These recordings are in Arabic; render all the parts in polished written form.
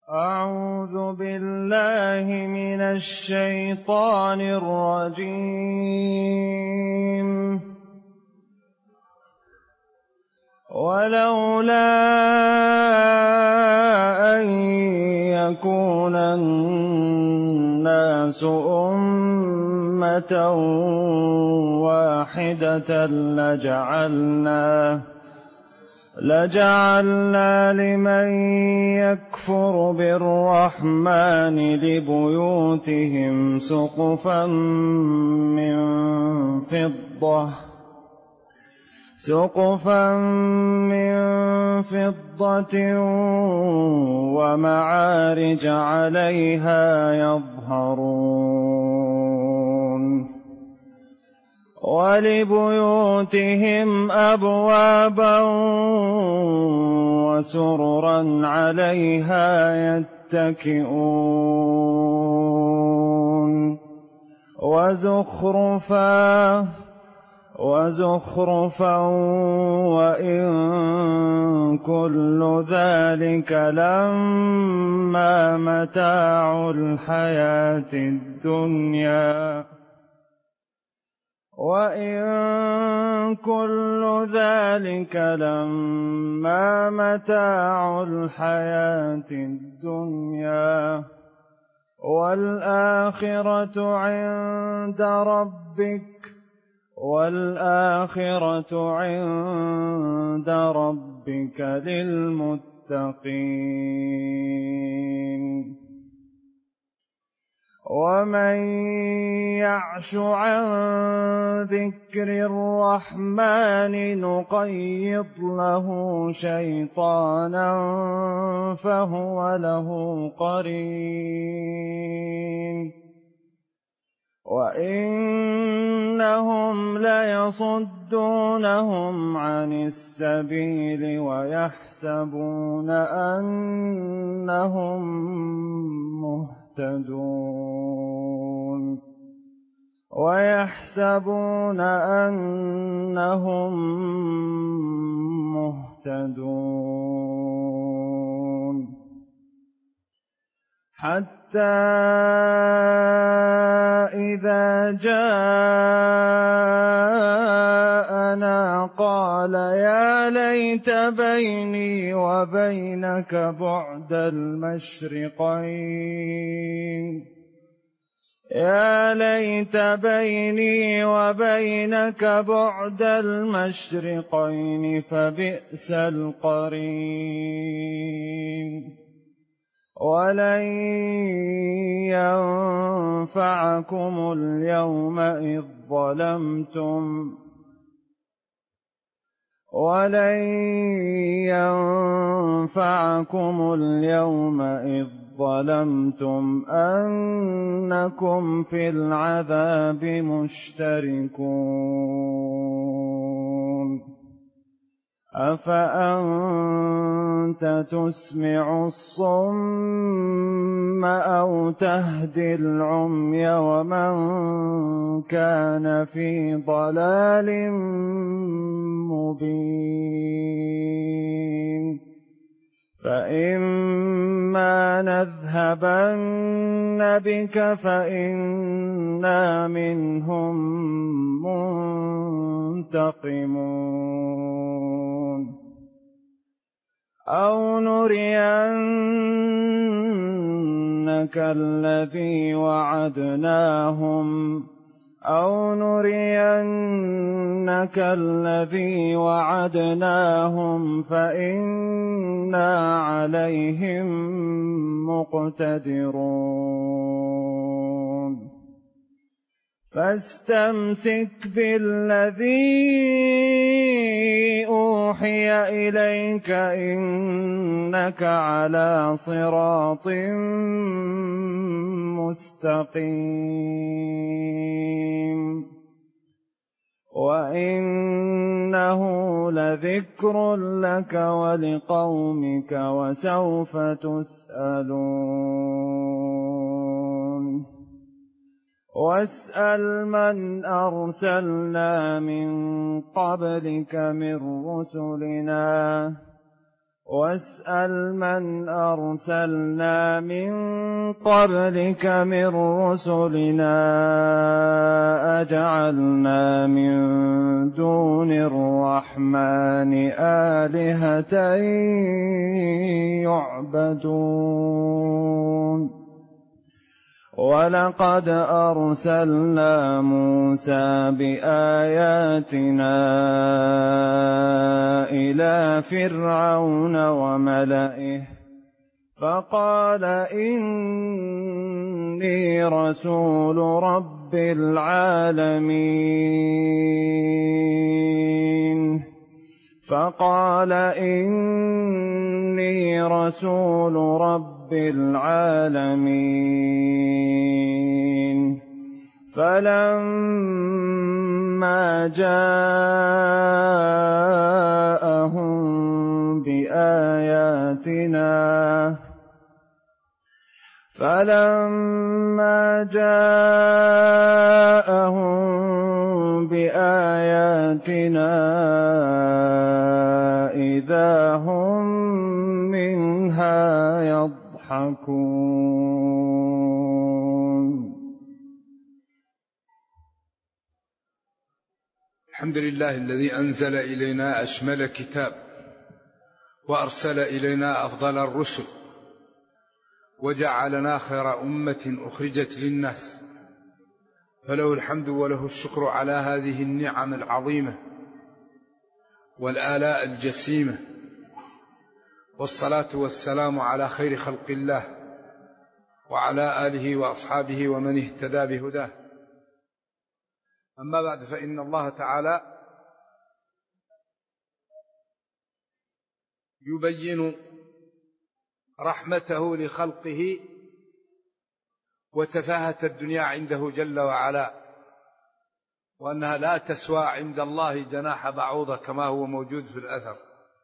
أعوذ بالله من الشيطان الرجيم. ولولا أن يكون الناس أمة واحدة لجعلنا لمن يكفر بالرحمن لبيوتهم سقفا من فضة ومعارج عليها يظهرون ولبيوتهم أبوابا وسررا عليها يتكئون وزخرفا وإن كل ذلك لما متاع الحياة الدنيا والآخرة عند ربك للمتقين. ومن يعش عن ذكر الرحمن نقيض له شيطانا فهو له قرين وإنهم ليصدونهم عن السبيل ويحسبون أنهم مهتدون حتى إذا جاءنا قال يا ليت بيني وبينك بعد المشرقين فبئس القرين. ولن ينفعكم اليوم إذ ظلمتم أنكم في العذاب مشتركون. أفأنت تسمع الصم أو تهدي العمي ومن كان في ضلال مبين. فإما نذهبن بك فإنا منهم منتقمون أو نرينك الذي وعدناهم فإنا عليهم مقتدرون. فاستمسك بالذي أوحي إليك إنك على صراط مستقيم وإنه لذكر لك ولقومك وسوف تسألون. واسأل من أرسلنا من قبلك من رسلنا واسأل من أرسلنا من قبلك من رسلنا أجعلنا من دون الرحمن آلهة يعبدون ولقد أرسلنا موسى بآياتنا إلى فرعون وملئه فقال إني رسول رب العالمين فلما جاءهم بآياتنا إذا هم منها يضحكون. الحمد لله الذي أنزل إلينا أشمل كتاب وأرسل إلينا أفضل الرسل وجعلنا خير أمة أخرجت للناس، فله الحمد وله الشكر على هذه النعم العظيمة والآلاء الجسيمة، والصلاة والسلام على خير خلق الله وعلى آله وأصحابه ومن اهتدى بهداه. أما بعد، فإن الله تعالى يبين رحمته لخلقه وتفاهة الدنيا عنده جل وعلا، وأنها لا تسوى عند الله جناح بعوضة كما هو موجود في الأثر.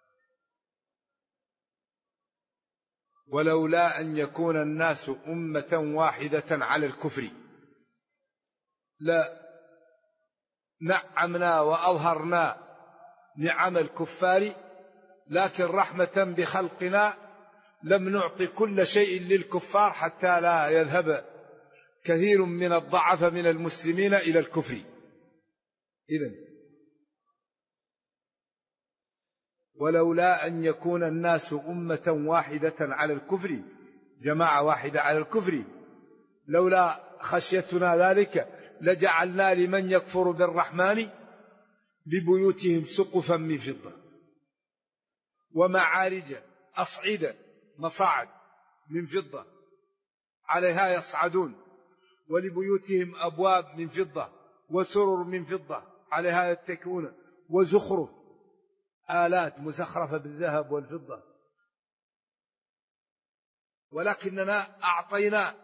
ولولا أن يكون الناس أمة واحدة على الكفر لا نعمنا وأظهرنا نعم الكفار، لكن رحمة بخلقنا لم نعطي كل شيء للكفار حتى لا يذهب كثير من الضعف من المسلمين إلى الكفر. إذن ولولا أن يكون الناس أمة واحدة على الكفر، جماعة واحدة على الكفر، لولا خشيتنا ذلك لجعلنا لمن يكفر بالرحمن لبيوتهم سقفا من فضة ومعارج أصعدة مصاعد من فضة عليها يصعدون، ولبيوتهم أبواب من فضة وسرر من فضة عليها يتكئون، وزخرف آلات مسخرفة بالذهب والفضة. ولكننا أعطينا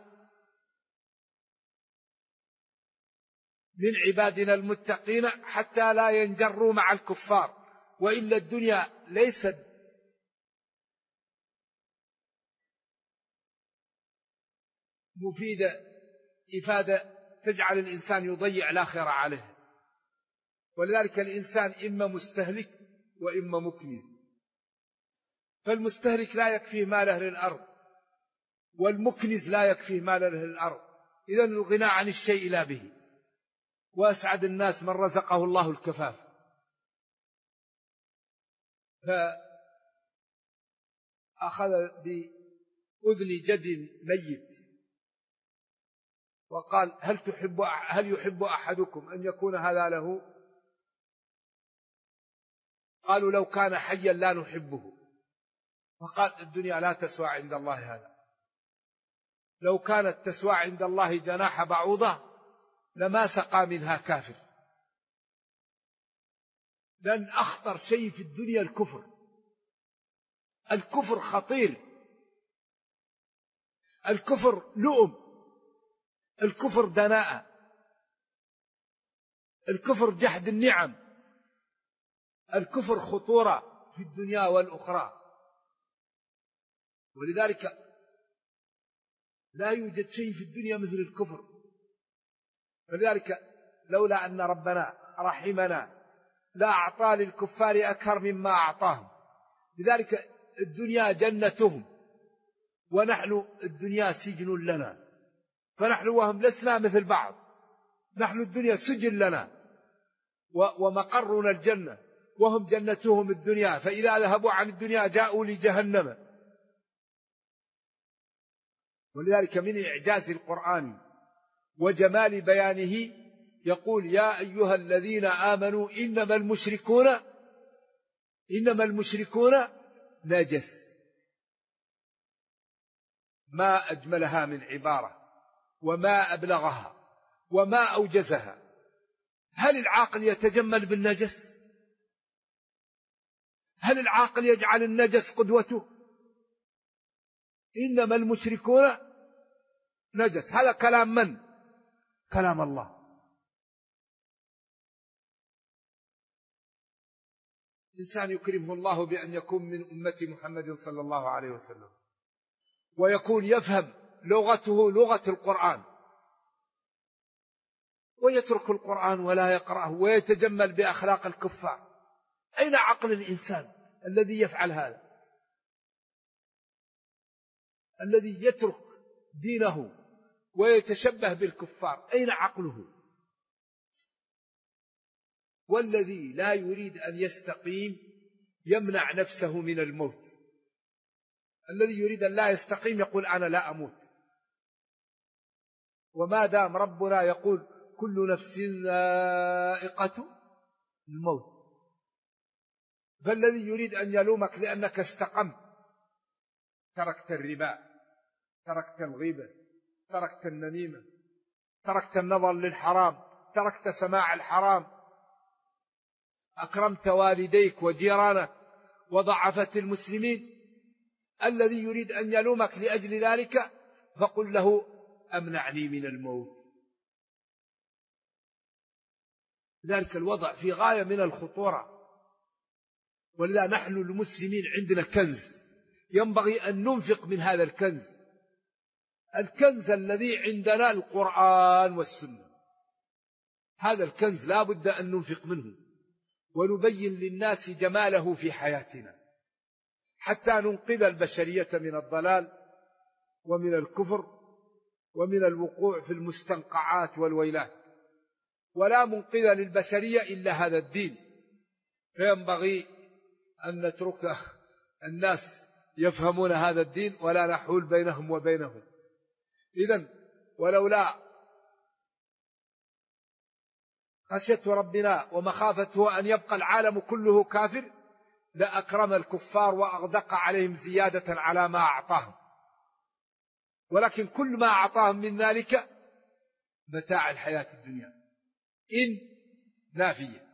من عبادنا المتقين حتى لا ينجروا مع الكفار، وإلا الدنيا ليست مفيدة إفادة تجعل الإنسان يضيع الآخرة عليه، ولذلك الإنسان إما مستهلك وإما مكنز. فالمستهلك لا يكفيه ماله للأرض، والمكنز لا يكفيه ماله للأرض، إذن الغناء عن الشيء لا به. وأسعد الناس من رزقه الله الكفاف. فأخذ بأذن جد ميت وقال هل يحب أحدكم أن يكون هذا له؟ قالوا لو كان حيا لا نحبه. فقال الدنيا لا تسوى عند الله هذا، لو كانت تسوى عند الله جناح بعوضة لما سقى منها كافر. لأن أخطر شيء في الدنيا الكفر. الكفر خطير، الكفر لؤم، الكفر دناءة، الكفر جحد النعم، الكفر خطورة في الدنيا والأخرى. ولذلك لا يوجد شيء في الدنيا مثل الكفر. فلذلك لولا أن ربنا رحمنا لا أعطى للكفار أكثر مما أعطاهم. لذلك الدنيا جنتهم ونحن الدنيا سجن لنا، فنحن وهم لسنا مثل بعض، نحن الدنيا سجن لنا ومقرنا الجنة، وهم جنتهم الدنيا، فإذا ذهبوا عن الدنيا جاءوا لجهنم. ولذلك من إعجاز القرآن وجمال بيانه يقول: يا أيها الذين آمنوا إنما المشركون نجس. ما أجملها من عبارة، وما أبلغها، وما أوجزها. هل العاقل يتجمل بالنجس؟ هل العاقل يجعل النجس قدوته؟ إنما المشركون نجس. هذا كلام من؟ كلام الله. إنسان يكرمه الله بأن يكون من أمة محمد صلى الله عليه وسلم، ويكون يفهم لغته لغة القرآن، ويترك القرآن ولا يقرأه ويتجمل بأخلاق الكفار. أين عقل الإنسان الذي يفعل هذا؟ الذي يترك دينه ويتشبه بالكفار، أين عقله؟ والذي لا يريد أن يستقيم يمنع نفسه من الموت. الذي يريد أن لا يستقيم يقول: أنا لا أموت. وما دام ربنا يقول: كل نفس ذائقة الموت، فالذي يريد أن يلومك لأنك استقمت، تركت الربا، تركت الغيبة، تركت النميمة، تركت النظر للحرام، تركت سماع الحرام، أكرمت والديك وجيرانك وضعفت المسلمين، الذي يريد أن يلومك لأجل ذلك فقل له: أمنعني من الموت. ذلك الوضع في غاية من الخطورة. ولذا نحن المسلمين عندنا كنز ينبغي أن ننفق من هذا الكنز. الكنز الذي عندنا القرآن والسنة، هذا الكنز لا بد أن ننفق منه ونبين للناس جماله في حياتنا حتى ننقذ البشرية من الضلال ومن الكفر ومن الوقوع في المستنقعات والويلات. ولا منقذ للبشرية إلا هذا الدين، فينبغي أن نترك الناس يفهمون هذا الدين ولا نحول بينهم وبينهم. إذن ولولا خشية ربنا ومخافته أن يبقى العالم كله كافر لأكرم الكفار وأغدق عليهم زيادة على ما أعطاهم، ولكن كل ما أعطاهم من ذلك متاع الحياة الدنيا إن نافية.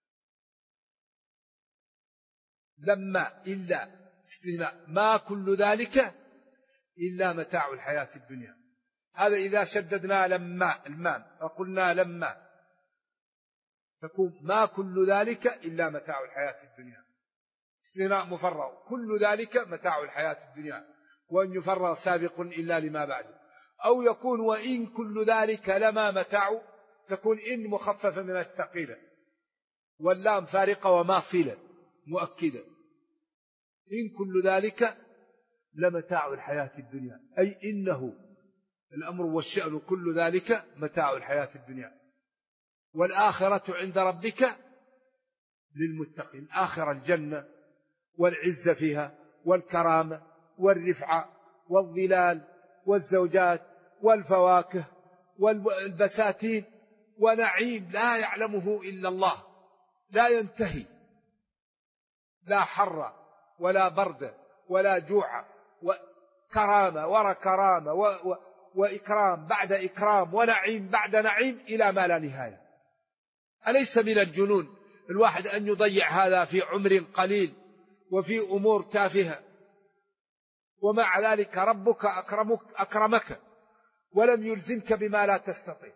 لما إلا استثناء، ما كل ذلك إلا متاع الحياة الدنيا. هذا إذا شددنا لما المام وقلنا لما تكون ما كل ذلك إلا متاع الحياة الدنيا، استثناء مفرغ، كل ذلك متاع الحياة الدنيا، وأن يفرغ سابق إلا لما بعده. أو يكون وإن كل ذلك لما متاع، تكون إن مخففة من الثقيلة واللام فارقة وما صلة مؤكدة. إن كل ذلك لمتاع الحياة الدنيا، أي إنه الأمر والشأن كل ذلك متاع الحياة الدنيا، والآخرة عند ربك للمتقين. آخر الجنة والعزة فيها والكرامة والرفعة والظلال والزوجات والفواكه والبساتين ونعيم لا يعلمه إلا الله، لا ينتهي، لا حر ولا برد ولا جوع، وكرامة ورا كرامة وإكرام بعد إكرام ونعيم بعد نعيم إلى ما لا نهاية. أليس من الجنون الواحد أن يضيع هذا في عمر قليل وفي أمور تافهة، ومع ذلك ربك أكرمك ولم يلزمك بما لا تستطيع.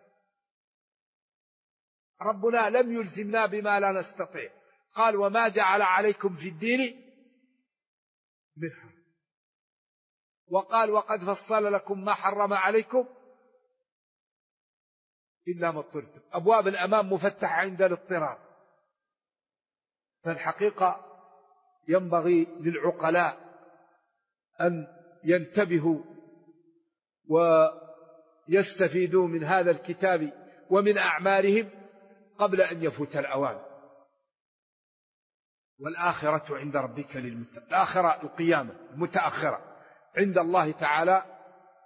ربنا لم يلزمنا بما لا نستطيع، قال: وما جعل عليكم في الدين من حرج، وقال: وقد فصل لكم ما حرم عليكم إلا ما اضطررتم. أبواب الأمام مفتحة عند الاضطرار. فالحقيقة ينبغي للعقلاء أن ينتبهوا ويستفيدوا من هذا الكتاب ومن أعمالهم قبل أن يفوت الأوان. والآخرة عند ربك للمتقين، الآخرة القيامة المتأخرة عند الله تعالى،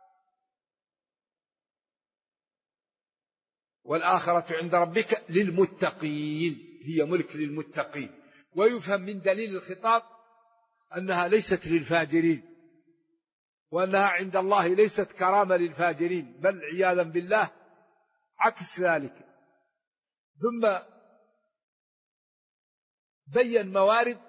والآخرة عند ربك للمتقين، هي ملك للمتقين. ويفهم من دليل الخطاب أنها ليست للفاجرين، وأنها عند الله ليست كرامة للفاجرين، بل عياذا بالله عكس ذلك. ثم بين موارد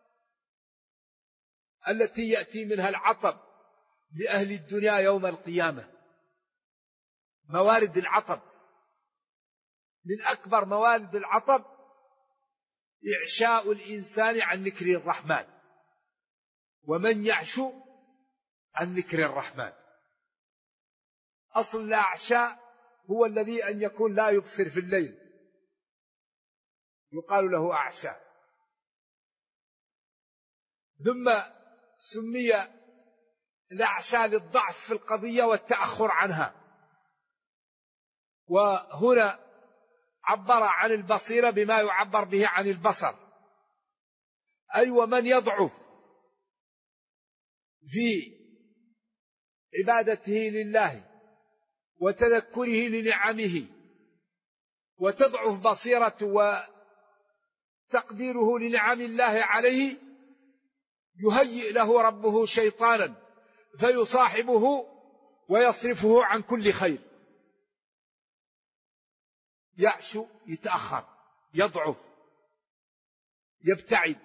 التي يأتي منها العطب لأهل الدنيا يوم القيامة. موارد العطب، من أكبر موارد العطب إعشاء الإنسان عن ذكر الرحمن، ومن يعش عن ذكر الرحمن. أصل الأعشاء هو الذي أن يكون لا يبصر في الليل، يقال له أعشاء. ثم سمي الأعشاء للضعف في القضية والتأخر عنها. وهنا عبر عن البصيرة بما يعبر به عن البصر، أي ومن يضعف في عبادته لله وتذكره لنعمه، وتضعف بصيرته وتقديره لنعم الله عليه، يهيئ له ربه شيطانا فيصاحبه ويصرفه عن كل خير. يعشو، يتأخر، يضعف، يبتعد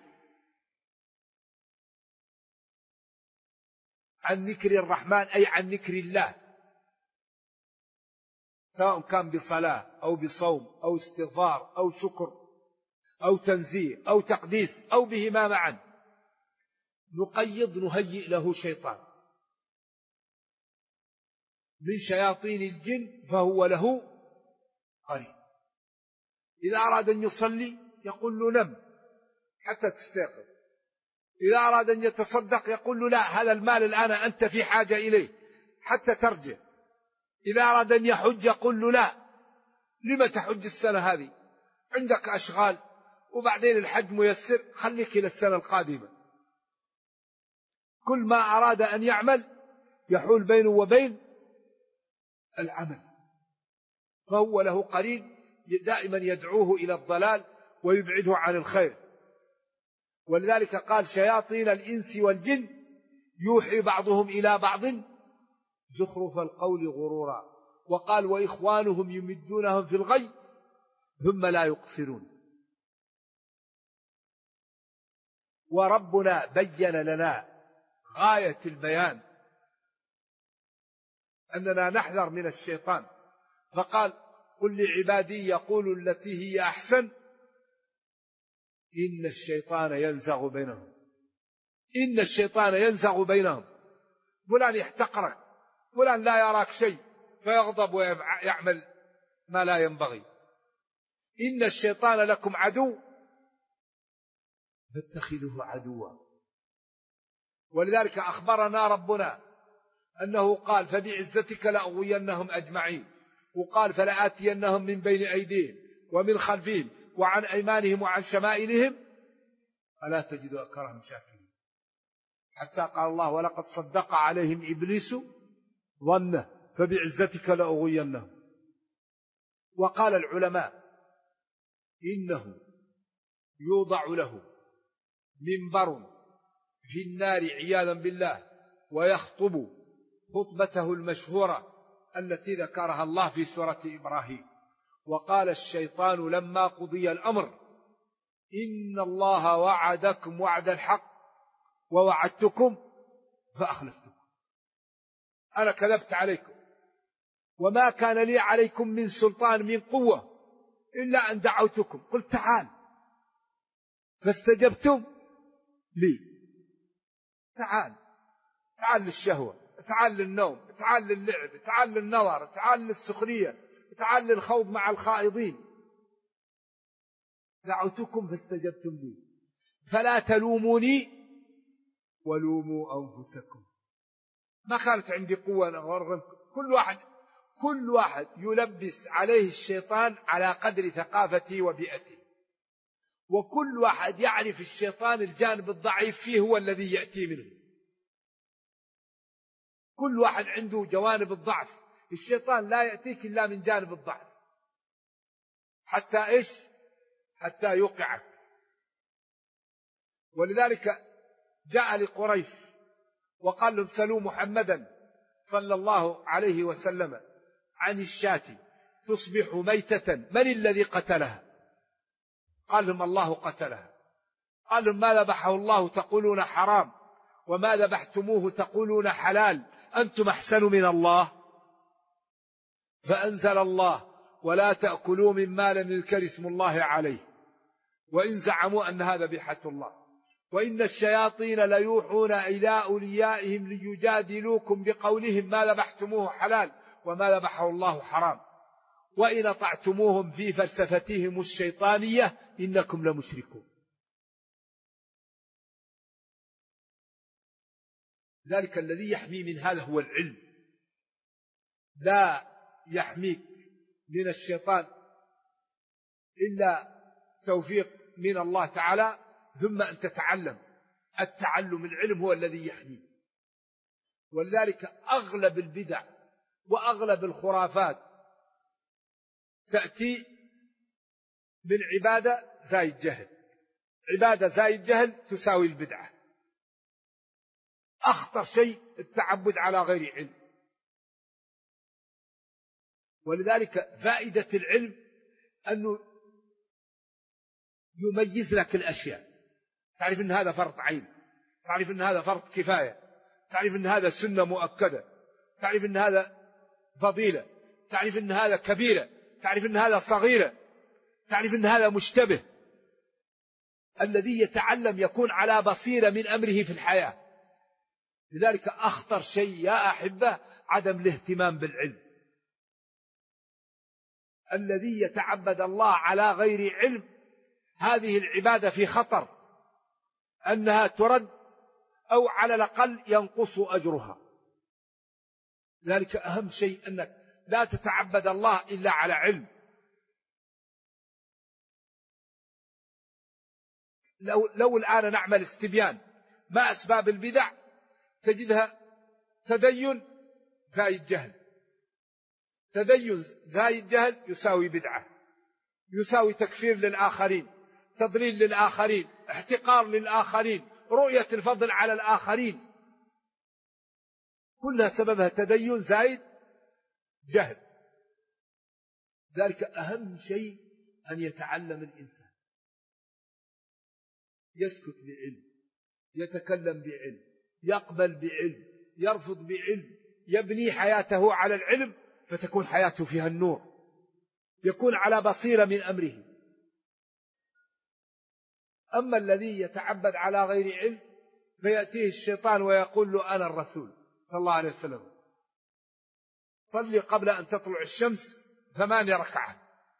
عن ذكر الرحمن، أي عن ذكر الله، سواء كان بصلاة أو بصوم أو استغفار أو شكر أو تنزيه أو تقديس أو بهما معا. نهيئ له شيطان من شياطين الجن فهو له قرين. إذا أراد أن يصلي يقول له نم حتى تستيقظ، إذا أراد أن يتصدق يقول له لا، هذا المال الآن أنت في حاجة إليه حتى ترجع. إذا أراد أن يحج يقول له لا، لما تحج السنة هذه، عندك أشغال وبعدين الحج ميسر، خليك إلى السنة القادمة. كل ما أراد أن يعمل يحول بينه وبين العمل، فهو له قرين دائما يدعوه إلى الضلال ويبعده عن الخير. ولذلك قال شياطين الإنس والجن يوحي بعضهم إلى بعض زخرف القول غرورا. وقال وإخوانهم يمدونهم في الغي ثم لا يقصرون. وربنا بين لنا غاية البيان أننا نحذر من الشيطان، فقال قل لعبادي يقولوا التي هي أحسن إن الشيطان ينزغ بينهم. إن الشيطان ينزغ بينهم، فلان يحتقرك، فلان لا يراك شيء فيغضب ويعمل ما لا ينبغي. إن الشيطان لكم عدو فاتخذوه عدوا. ولذلك أخبرنا ربنا أنه قال فبعزتك لأغوينهم أجمعين، وقال فلآتينهم من بين أيديهم ومن خلفهم وعن أيمانهم وعن شمائلهم ألا تجد أكثرهم شاكرين. حتى قال الله ولقد صدق عليهم إبليس ظنه فبعزتك لأغوينهم. وقال العلماء إنه يوضع له منبر في النار عياذا بالله ويخطب خطبته المشهورة التي ذكرها الله في سورة إبراهيم. وقال الشيطان لما قضي الأمر إن الله وعدكم وعد الحق ووعدتكم فأخلفتكم، أنا كذبت عليكم وما كان لي عليكم من سلطان من قوة إلا أن دعوتكم قلت تعال فاستجبتم لي. تعال للشهوة، تعال للنوم، تعال للعب، تعال للنظر، تعال للسخرية، تعال للخوض مع الخائضين. دعوتكم فاستجبتم لي فلا تلوموني ولوموا أنفسكم ما كانت عندي قوة أغرغم. كل واحد يلبس عليه الشيطان على قدر ثقافته وبيئته، وكل واحد يعرف الشيطان الجانب الضعيف فيه هو الذي يأتي منه. كل واحد عنده جوانب الضعف، الشيطان لا يأتيك إلا من جانب الضعف حتى إيش؟ حتى يوقعك. ولذلك جاء لقريش وقال لهم سلوا محمدا صلى الله عليه وسلم عن الشاة تصبح ميتة من الذي قتلها؟ قال لهم الله قتلها. قال لهم ما ذبحه الله تقولون حرام، وما ذبحتموه تقولون حلال، أنتم أحسن من الله؟ فأنزل الله ولا تأكلوا مما لم يذكر اسم الله عليه وإن زعموا أنها ذبيحة الله وإن الشياطين ليوحون إلى أوليائهم ليجادلوكم بقولهم ما ذبحتموه حلال وما ذبحه الله حرام وإن أطعتموهم في فلسفتهم الشيطانية إنكم لمشركون. ذلك الذي يحمي من هذا هو العلم، لا يحميك من الشيطان إلا توفيق من الله تعالى، ثم أن تتعلم. التعلم العلم هو الذي يحميك. ولذلك أغلب البدع وأغلب الخرافات تأتي من عبادة زائد جهل. عبادة زائد جهل تساوي البدعة. أخطر شيء التعبد على غير علم. ولذلك فائدة العلم أنه يميز لك الأشياء، تعرف أن هذا فرض عين، تعرف أن هذا فرض كفاية، تعرف أن هذا سنة مؤكدة، تعرف أن هذا فضيلة، تعرف أن هذا كبيرة، تعرف أن هذا صغيرة، تعرف أن هذا مشتبه. الذي يتعلم يكون على بصيرة من أمره في الحياة. لذلك أخطر شيء يا أحبة عدم الاهتمام بالعلم. الذي يتعبد الله على غير علم هذه العبادة في خطر أنها ترد أو على الأقل ينقص أجرها. ذلك أهم شيء أنك لا تتعبد الله إلا على علم. لو الآن نعمل استبيان ما أسباب البدع تجدها تدين زائد جهل. تدين زائد جهل يساوي بدعة، يساوي تكفير للآخرين، تضليل للآخرين، احتقار للآخرين، رؤية الفضل على الآخرين، كلها سببها تدين زائد جهل. ذلك أهم شيء أن يتعلم الإنسان، يسكت بعلم، يتكلم بعلم، يقبل بعلم، يرفض بعلم، يبني حياته على العلم فتكون حياته فيها النور، يكون على بصيرة من أمره. أما الذي يتعبد على غير علم فيأتيه الشيطان ويقول له أنا الرسول صلى الله عليه وسلم صلي قبل أن تطلع الشمس 8 ركعات.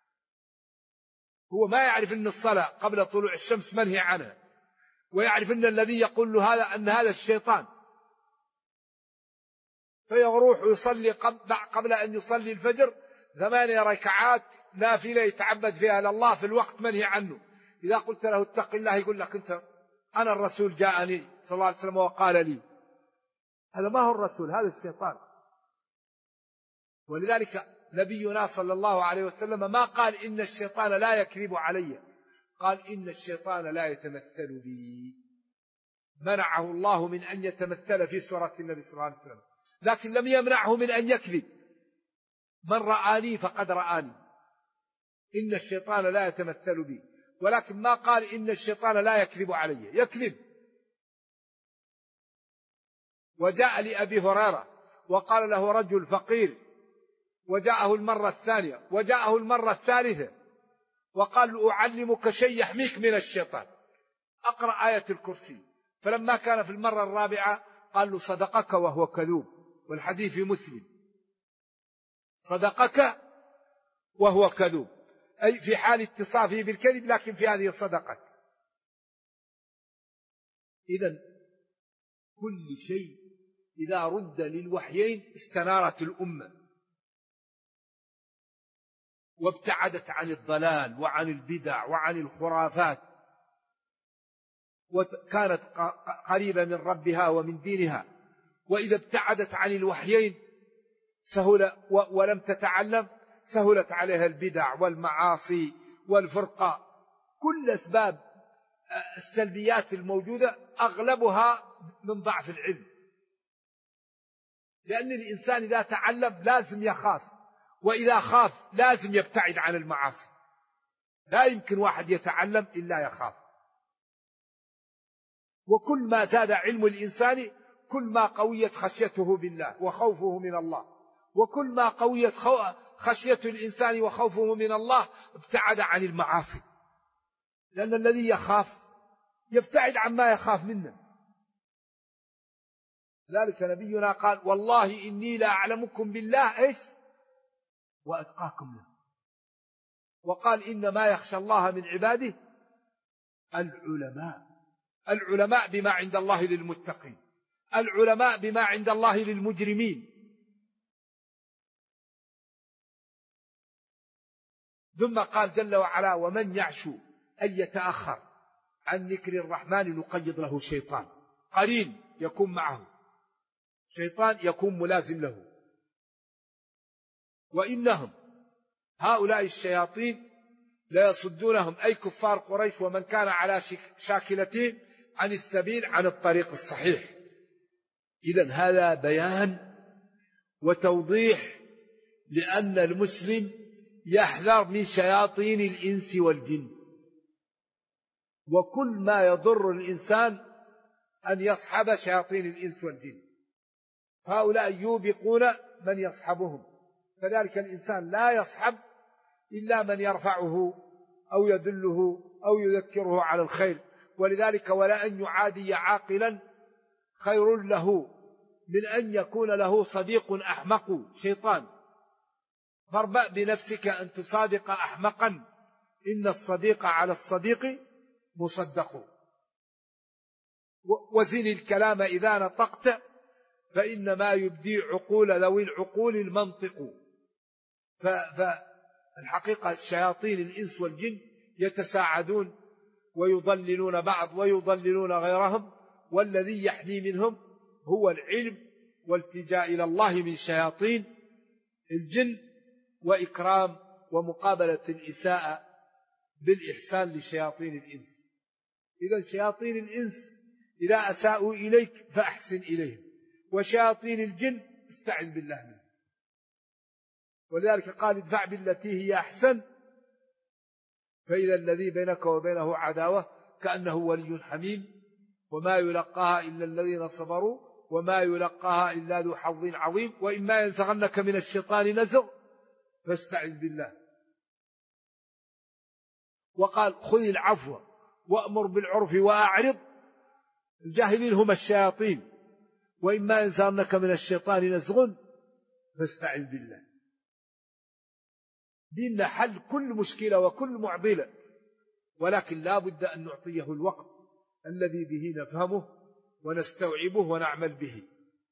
هو ما يعرف أن الصلاة قبل طلوع الشمس منهي عنها، ويعرف أن الذي يقول له هذا أن هذا الشيطان، فيروح ويصلي قبل أن يصلي الفجر 8 ركعات نافلة يتعبد فيها لله في الوقت منهي عنه. إذا قلت له اتق الله يقول لك أنا الرسول جاءني صلى الله عليه وسلم وقال لي. هذا ما هو الرسول، هذا الشيطان. ولذلك نبينا صلى الله عليه وسلم ما قال إن الشيطان لا يكذب علي، قال إن الشيطان لا يتمثل بي. منعه الله من أن يتمثل في سورة النبي صلى الله عليه وسلم، لكن لم يمنعه من أن يكذب. من رآني فقد رآني. إن الشيطان لا يتمثل بي، ولكن ما قال إن الشيطان لا يكذب علي، يكذب. وجاء لأبي هريرة وقال له رجل فقير، وجاءه المرة الثانية وجاءه المرة الثالثة وقال له أعلمك شيء يحميك من الشيطان، أقرأ آية الكرسي. فلما كان في المرة الرابعة قال له صدقك وهو كذوب، والحديث في مسلم. صدقك وهو كذوب، أي في حال اتصافه بالكذب، لكن في هذه صدقك. إذن كل شيء إذا رد للوحيين استنارت الأمة وابتعدت عن الضلال وعن البدع وعن الخرافات، وكانت قريبة من ربها ومن دينها. وإذا ابتعدت عن الوحيين ولم تتعلم سهلت عليها البدع والمعاصي والفرقة. كل أسباب السلبيات الموجودة أغلبها من ضعف العلم، لأن الإنسان إذا تعلم لازم يخاف، وإذا خاف لازم يبتعد عن المعاصي. لا يمكن واحد يتعلم إلا يخاف. وكل ما زاد علم الإنسان كل ما قويت خشيته بالله وخوفه من الله، وكل ما قويت خشية الإنسان وخوفه من الله ابتعد عن المعاصي، لأن الذي يخاف يبتعد عما يخاف منه. ذلك نبينا قال: والله إني لا أعلمكم بالله إيش وأتقاكم له. وقال: إنما يخشى الله من عباده العلماء. العلماء بما عند الله للمتقين، العلماء بما عند الله للمجرمين. ثم قال جل وعلا: ومن يعشو أن يتأخر عن ذكر الرحمن نقيض له شيطان، قرين يكون معه، شيطان يكون ملازم له. وإنهم هؤلاء الشياطين لا يصدونهم أي كفار قريش ومن كان على شاكلتين عن السبيل، عن الطريق الصحيح. إذن هذا بيان وتوضيح لأن المسلم يحذر من شياطين الإنس والجن، وكل ما يضر الإنسان أن يصحب شياطين الإنس والجن. هؤلاء يوبقون من يصحبهم، فذلك الإنسان لا يصحب إلا من يرفعه أو يدله أو يذكره على الخير. ولذلك ولا أن يعادي عاقلا خير له من أن يكون له صديق أحمق شيطان. فاربأ بنفسك أن تصادق أحمقا، إن الصديق على الصديق مصدق. وزن الكلام إذا نطقت فإنما يبدي عقول ذوي العقول المنطق. فالحقيقة الشياطين الإنس والجن يتساعدون ويضللون بعض ويضللون غيرهم، والذي يحمي منهم هو العلم والتجاء إلى الله من شياطين الجن، وإكرام ومقابلة الإساءة بالإحسان لشياطين الإنس. إذا شياطين الإنس إذا أساءوا إليك فأحسن إليهم، وشياطين الجن استعن بالله منه. ولذلك قال: ادفع بالتي هي أحسن فإذا الذي بينك وبينه عداوة كأنه ولي حميم، وما يلقاها إلا الذين صبروا وما يلقاها إلا ذو حظ عظيم، وإما ينزغنك من الشيطان نزغ فاستعذ بالله. وقال: خذ العفو وأمر بالعرف وأعرض، الجاهلين هم الشياطين، وإما ينزغنك من الشيطان نزغ فاستعذ بالله. ديننا حل كل مشكلة وكل معضلة، ولكن لا بد أن نعطيه الوقت الذي به نفهمه ونستوعبه ونعمل به.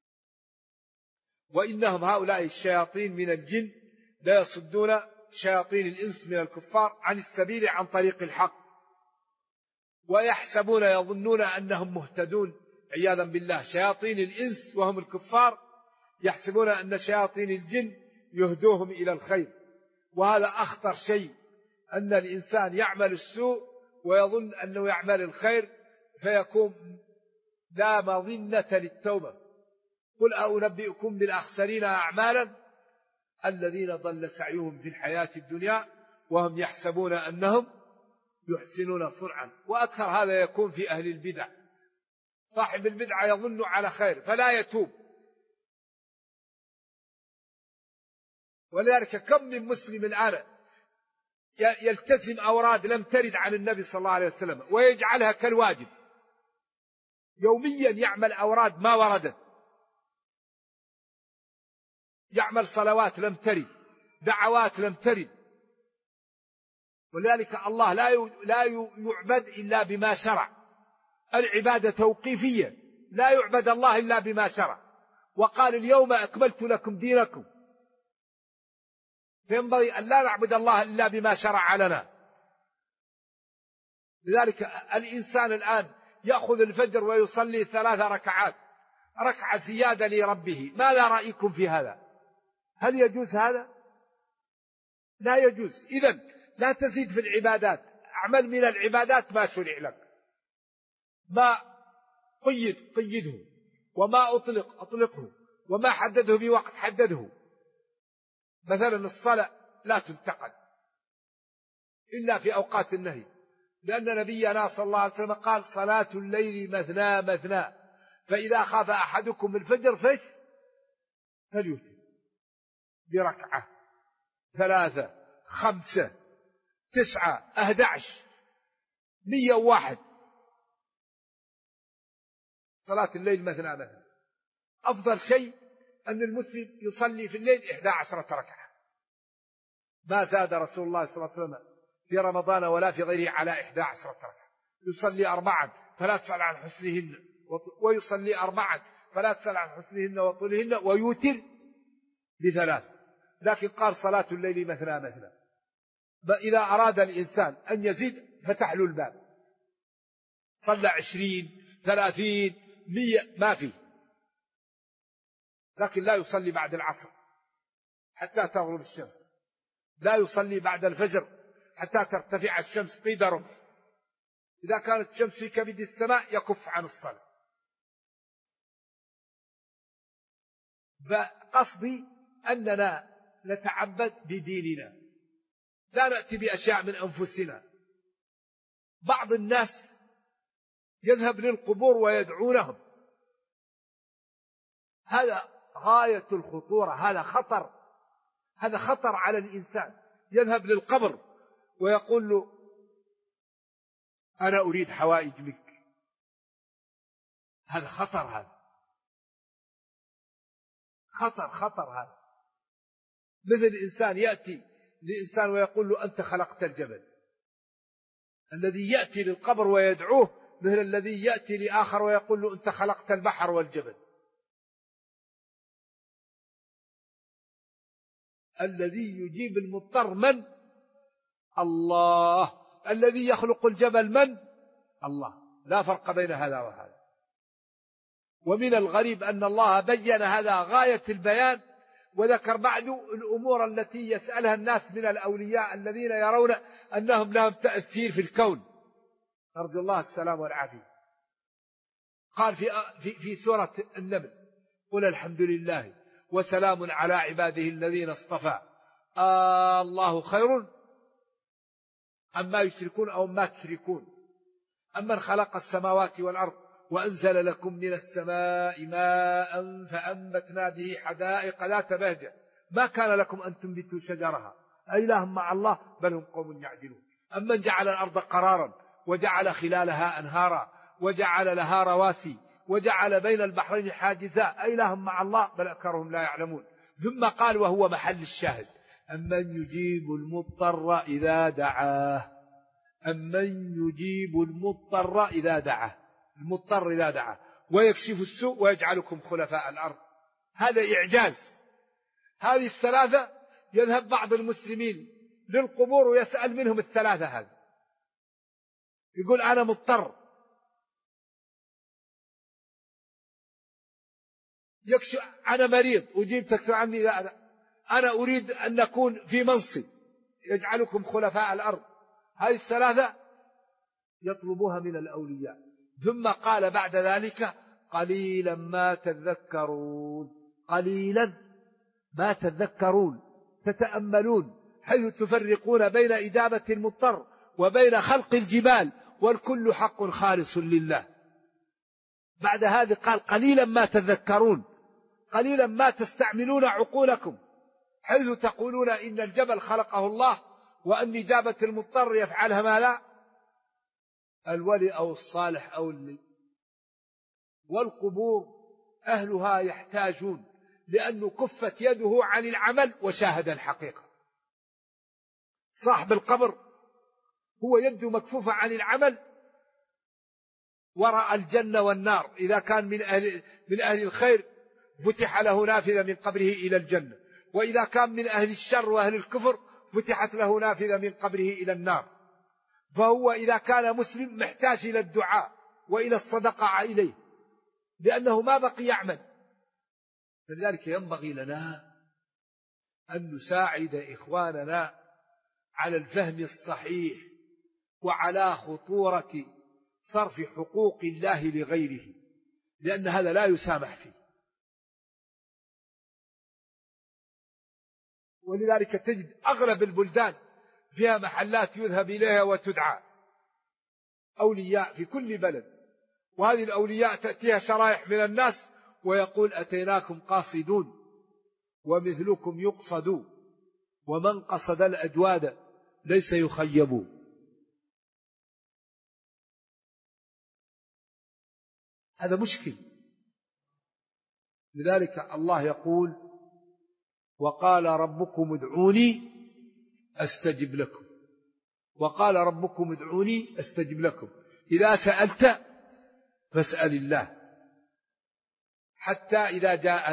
وإنهم هؤلاء الشياطين من الجن لا يصدون شياطين الإنس من الكفار عن السبيل عن طريق الحق، ويحسبون يظنون أنهم مهتدون عياذا بالله. شياطين الإنس وهم الكفار يحسبون أن شياطين الجن يهدوهم إلى الخير، وهذا أخطر شيء، أن الإنسان يعمل السوء ويظن أنه يعمل الخير فيكون لا مظنة للتوبة. قل أنبئكم بالأخسرين أعمالا الذين ضل سعيهم في الحياة الدنيا وهم يحسبون أنهم يحسنون صنعا. وأكثر هذا يكون في أهل البدع، صاحب البدعة يظن على خير فلا يتوب. ولذلك كم من مسلم الآن يلتزم أوراد لم ترد عن النبي صلى الله عليه وسلم ويجعلها كالواجب، يوميا يعمل أوراد ما وردت، يعمل صلوات لم ترد، دعوات لم ترد. ولذلك الله لا يعبد إلا بما شرع، العبادة توقيفية، لا يعبد الله إلا بما شرع. وقال اليوم أكملت لكم دينكم. فينبغي أن لا نعبد الله إلا بما شرع لنا. لذلك الإنسان الآن يأخذ الفجر ويصلي 3 ركعات، ركعة زيادة لربه، ما لا رأيكم في هذا؟ هل يجوز هذا؟ لا يجوز. إذن لا تزيد في العبادات، أعمل من العبادات ما شرع لك. ما قيده، وما أطلقه، وما حدده بوقت حدده. مثلا الصلاة لا تنتقل إلا في أوقات النهي، لأن نبينا صلى الله عليه وسلم قال صلاة الليل مثنى مثنى، فإذا خاف أحدكم الفجر فليوتر بركعة 3 5 9 11 101. صلاة الليل مثنى مثنى. أفضل شيء أن المسلم يصلي في الليل 11 ركعة. ما زاد رسول الله صلى الله عليه وسلم في رمضان ولا في غيره على 11 ركعة. يصلي 4 فلا تسأل عن حسنهن، ويصلي 4 فلا تسأل عن حسنهن وطولهن، ويوتر ب3. لكن قال صلاة الليل مثنى مثنى. إذا أراد الإنسان أن يزيد فتح له الباب، صلى 20 30 100 ما فيه. لكن لا يصلي بعد العصر حتى تغرب الشمس، لا يصلي بعد الفجر حتى ترتفع الشمس قيد رمح. إذا كانت الشمس في كبد السماء يكف عن الصلاة. فقصدي أننا نتعبد بديننا، لا نأتي بأشياء من أنفسنا. بعض الناس يذهب للقبور ويدعونهم، هذا غاية الخطورة، هذا خطر على الإنسان. يذهب للقبر ويقول له أنا أريد حوائج منك. هذا خطر، خطر هذا. مثل إنسان يأتي لإنسان ويقول له أنت خلقت الجبل. الذي يأتي للقبر ويدعوه مثل الذي يأتي لآخر ويقول له أنت خلقت البحر والجبل. الذي يجيب المضطر من؟ الله. الذي يخلق الجبل من؟ الله. لا فرق بين هذا وهذا. ومن الغريب أن الله بين هذا غاية البيان، وذكر بعد الأمور التي يسألها الناس من الأولياء الذين يرون أنهم لهم تأثير في الكون. نرجو الله السلام والعافية. قال في سورة النمل قل الحمد لله وسلام على عباده الذين اصطفى الله خير أما يشركون أو ما تشركون أمن خلق السماوات والأرض وأنزل لكم من السماء ماء فأنبتنا به حدائق ذات بهجة ما كان لكم أن تنبتوا شجرها أإله مع الله بل هم قوم يعدلون. أمن جعل الأرض قرارا وجعل خلالها أنهارا وجعل لها رواسي وجعل بين البحرين حاجزا أإله مع الله بل أكثرهم لا يعلمون. ثم قال وهو محل الشاهد أمن يجيب المضطر إذا دعاه. أمن يجيب المضطر إذا دعاه، المضطر إذا دعاه ويكشف السوء ويجعلكم خلفاء الأرض. هذا إعجاز. هذه الثلاثة يذهب بعض المسلمين للقبور ويسأل منهم الثلاثة هذه، يقول أنا مضطر، يكشف أنا مريض أجيب تكشف عني، لا أنا أريد أن نكون في منصب يجعلكم خلفاء الأرض. هذه الثلاثة يطلبوها من الأولياء. ثم قال بعد ذلك قليلا ما تذكرون، قليلا ما تذكرون تتأملون حيث تفرقون بين إجابة المضطر وبين خلق الجبال والكل حق خالص لله. بعد هذا قال قليلا ما تذكرون، قليلا ما تستعملون عقولكم حيث تقولون إن الجبل خلقه الله وأن إجابة المضطر يفعلها ما لا الولي أو الصالح أو اللي. والقبور أهلها يحتاجون لأنه كفت يده عن العمل وشاهد الحقيقة. صاحب القبر هو يده مكفوفة عن العمل ورأى الجنة والنار، إذا كان من أهل الخير فتح له نافذة من قبره إلى الجنة، وإذا كان من أهل الشر وأهل الكفر فتحت له نافذة من قبره إلى النار. فهو إذا كان مسلم محتاج إلى الدعاء وإلى الصدقة إليه، لأنه ما بقي يعمل. فلذلك ينبغي لنا أن نساعد إخواننا على الفهم الصحيح وعلى خطورة صرف حقوق الله لغيره، لأن هذا لا يسامح فيه. ولذلك تجد أغلب البلدان فيها محلات يذهب إليها وتدعى أولياء في كل بلد، وهذه الأولياء تأتيها شرائح من الناس ويقول أتيناكم قاصدون ومثلكم يقصد، ومن قصد الأجواد ليس يخيب. هذا مشكل. لذلك الله يقول وقال ربكم ادعوني أستجب لكم، وقال ربكم ادعوني أستجب لكم. إذا سألت فاسأل الله حتى إذا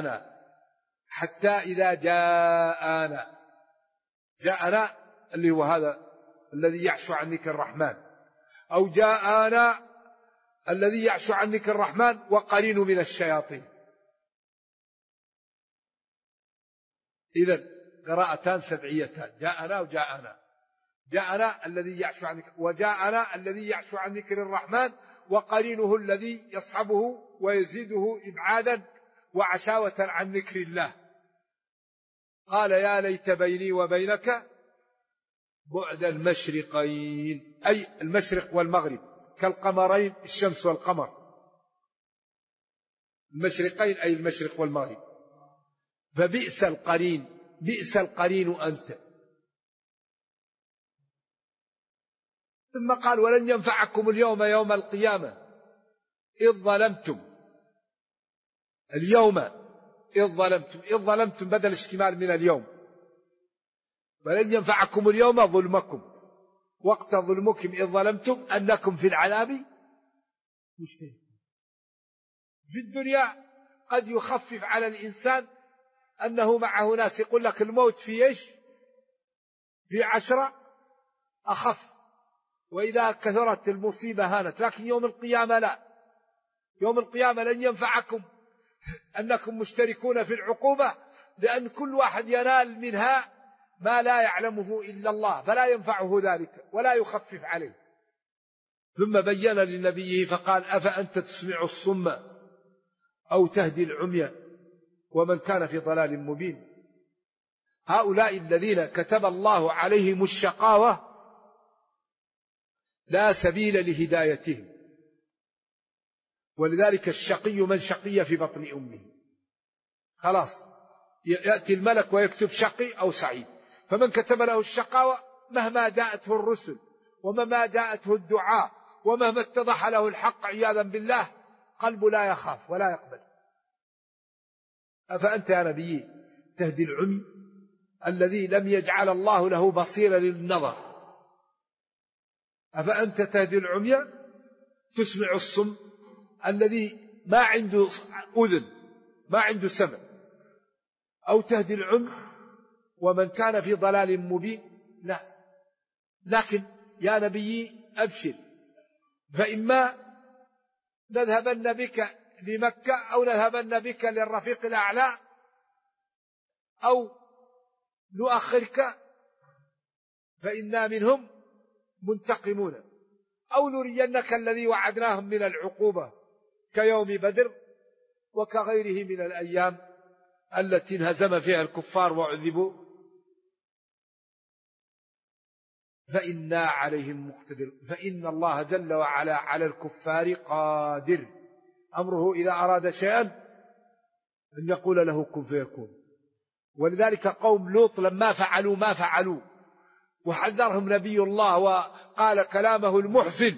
جاءنا اللي هو هذا الذي يعشو عن ذكر الرحمن، أو جاءنا الذي يعشو عن ذكر الرحمن وقرين من الشياطين. إذن قراءتان سبعيتان، جاءنا وجاءنا. جاءنا الذي يعشو عن ذكر، وجاءنا الذي يعشو عن ذكر الرحمن وقرينه الذي يصحبه ويزيده إبعادا وعشاوة عن ذكر الله. قال يا ليت بيني وبينك بعد المشرقين، أي المشرق والمغرب كالقمرين الشمس والقمر. المشرقين أي المشرق والمغرب. فبئس القرين، بئس القرين أنت. ثم قال ولن ينفعكم اليوم يوم القيامة إذ ظلمتم. اليوم إذ ظلمتم بدل اشتمال من اليوم. ولن ينفعكم اليوم ظلمكم وقت ظلمكم إذ ظلمتم أنكم في العذاب مشتركون. في الدنيا قد يخفف على الإنسان أنه معه ناس يقول لك الموت في إيش؟ في 10 أخف، وإذا كثرت المصيبة هانت. لكن يوم القيامة لا، يوم القيامة لن ينفعكم أنكم مشتركون في العقوبة، لأن كل واحد ينال منها ما لا يعلمه إلا الله، فلا ينفعه ذلك ولا يخفف عليه. ثم بين لنبيه فقال أفأنت تسمع الصم أو تهدي العمي ومن كان في ضلال مبين. هؤلاء الذين كتب الله عليهم الشقاوة لا سبيل لهدايتهم، ولذلك الشقي من شقي في بطن أمه. خلاص يأتي الملك ويكتب شقي أو سعيد، فمن كتب له الشقاوة مهما جاءته الرسل ومهما جاءته الدعاء ومهما اتضح له الحق عياذا بالله قلبه لا يخاف ولا يقبل. أفأنت يا نبي تهدي العمي الذي لم يجعل الله له بصيرا للنظر؟ أفأنت تهدي العمي تسمع الصم الذي ما عنده أذن ما عنده سمع، أو تهدي العمي ومن كان في ضلال مبين؟ لا. لكن يا نبي أبشر، فإما نذهبن بك لمكة أو نذهبن بك للرفيق الأعلى أو نؤخرك فإنا منهم منتقمون، أو نرينك الذي وعدناهم من العقوبة كيوم بدر وكغيره من الأيام التي انهزم فيها الكفار وعذبوا فإنا عليهم مقتدر. فإن الله جل وعلا على الكفار قادر، أمره إذا أراد شيئا أن يقول له كن فيكون. ولذلك قوم لوط لما فعلوا ما فعلوا وحذرهم نبي الله وقال كلامه المحسن،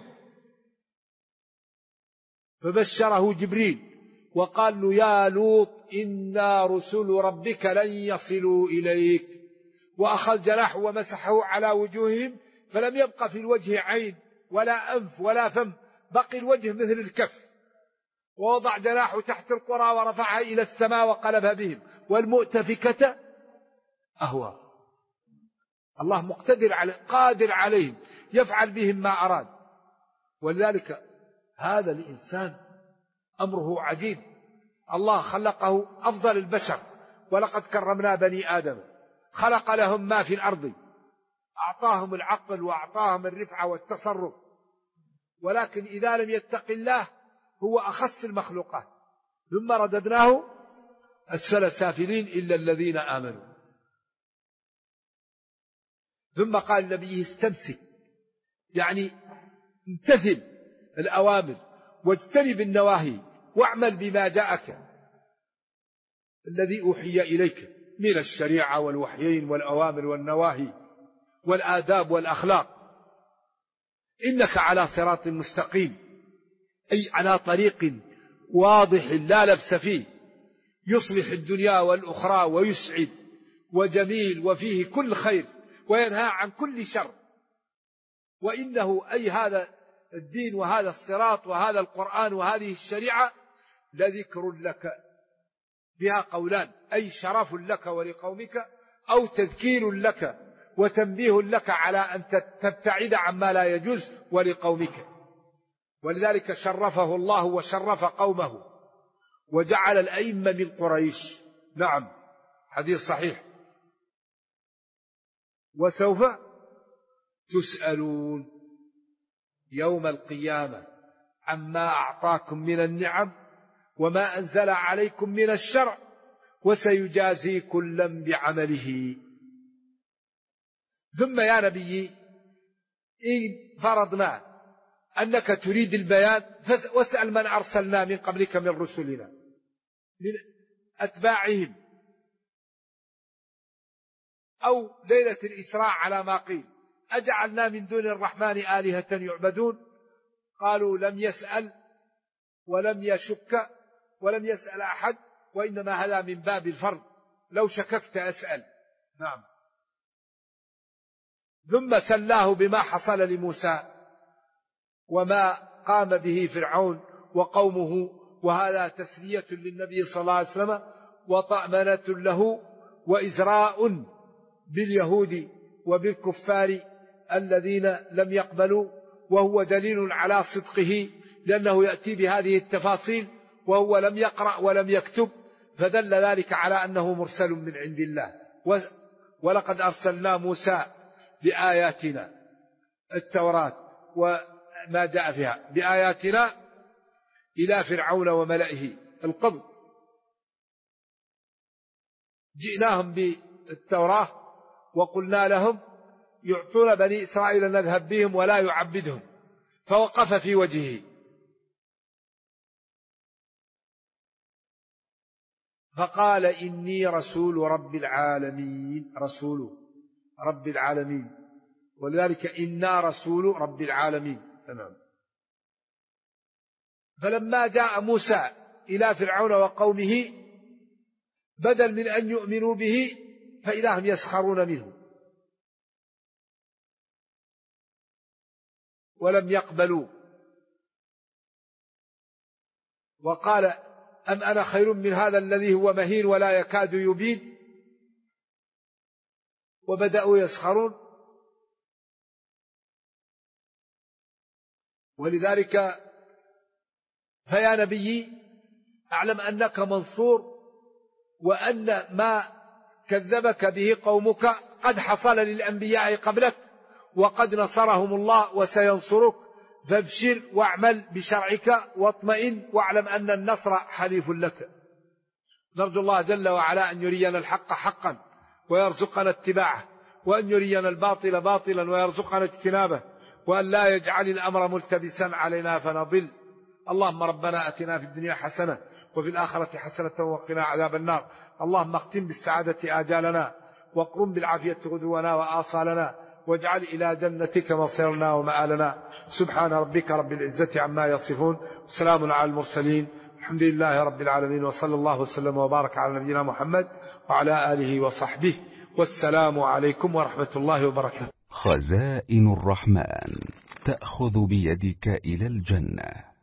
فبشره جبريل وقال له يا لوط إنا رسل ربك لن يصلوا إليك، وأخذ جناحه ومسحه على وجوههم فلم يبق في الوجه عين ولا أنف ولا فم، بقي الوجه مثل الكف. ووضع جناحه تحت القرى ورفعها إلى السماء وقلبها بهم، والمؤتفكة أهوى. الله مقتدر قادر عليهم، يفعل بهم ما أراد. ولذلك هذا الإنسان أمره عجيب. الله خلقه أفضل البشر، ولقد كرمنا بني آدم، خلق لهم ما في الأرض، أعطاهم العقل وأعطاهم الرفعة والتصرف، ولكن إذا لم يتق الله هو أخص المخلوقات. ثم رددناه أسفل سافلين إلا الذين آمنوا. ثم قال النبي استمسك، يعني امتثل الأوامر واجتنب النواهي واعمل بما جاءك الذي أوحي إليك من الشريعة والوحيين والأوامر والنواهي والآداب والأخلاق، إنك على صراط مستقيم، أي على طريق واضح لا لبس فيه، يصلح الدنيا والأخرى ويسعد وجميل وفيه كل خير وينهى عن كل شر. وإنه أي هذا الدين وهذا الصراط وهذا القرآن وهذه الشريعة لذكر لك، بها قولان، أي شرف لك ولقومك، أو تذكير لك وتنبيه لك على أن تبتعد عما لا يجوز ولقومك. ولذلك شرفه الله وشرف قومه وجعل الأئمة من قريش. نعم، حديث صحيح. وسوف تسألون يوم القيامة عما أعطاكم من النعم وما أنزل عليكم من الشرع وسيجازي كلا بعمله. ثم يا نبي إن فرضنا أنك تريد البيان واسأل من أرسلنا من قبلك من رسلنا من أتباعهم، أو ليلة الإسراء على ما قيل أجعلنا من دون الرحمن آلهة يعبدون. قالوا لم يسأل ولم يشك ولم يسأل أحد، وإنما هذا من باب الفرض، لو شككت أسأل. نعم. ثم سلاه بما حصل لموسى وما قام به فرعون وقومه، وهذا تسلية للنبي صلى الله عليه وسلم وطأمنة له وإزراء باليهود وبالكفار الذين لم يقبلوا، وهو دليل على صدقه لأنه يأتي بهذه التفاصيل وهو لم يقرأ ولم يكتب، فدل ذلك على أنه مرسل من عند الله. ولقد أرسلنا موسى بآياتنا التوراة وما جاء فيها بآياتنا إلى فرعون وملئه القبط، جئناهم بالتوراة وقلنا لهم يعطون بني إسرائيل نذهب بهم ولا يعبدهم، فوقف في وجهه فقال إني رسول رب العالمين، رسول رب العالمين. ولذلك إنا رسول رب العالمين. تمام. فلما جاء موسى إلى فرعون وقومه بدل من أن يؤمنوا به فإذا هم يسخرون منه ولم يقبلوا، وقال أم أنا خير من هذا الذي هو مهين ولا يكاد يبين، وبدأوا يسخرون. ولذلك فيا نبي أعلم أنك منصور، وأن ما كذبك به قومك قد حصل للأنبياء قبلك وقد نصرهم الله وسينصرك، فابشر واعمل بشرعك واطمئن واعلم أن النصر حليف لك. نرجو الله جل وعلا أن يرينا الحق حقا ويرزقنا اتباعه، وأن يرينا الباطل باطلا ويرزقنا اجتنابه، وأن لا يجعل الأمر ملتبسا علينا فنضل. اللهم ربنا أتنا في الدنيا حسنة وفي الآخرة حسنة وقنا عذاب النار. اللهم اختم بالسعادة آجالنا واقرم بالعافية غدونا وآصالنا، واجعل إلى جنتك مصيرنا ومآلنا. سبحان ربك رب العزة عما يصفون، وسلام على المرسلين، الحمد لله رب العالمين، وصلى الله وسلم وبارك على نبينا محمد وعلى آله وصحبه، والسلام عليكم ورحمة الله وبركاته. خزائن الرحمن تأخذ بيدك إلى الجنة.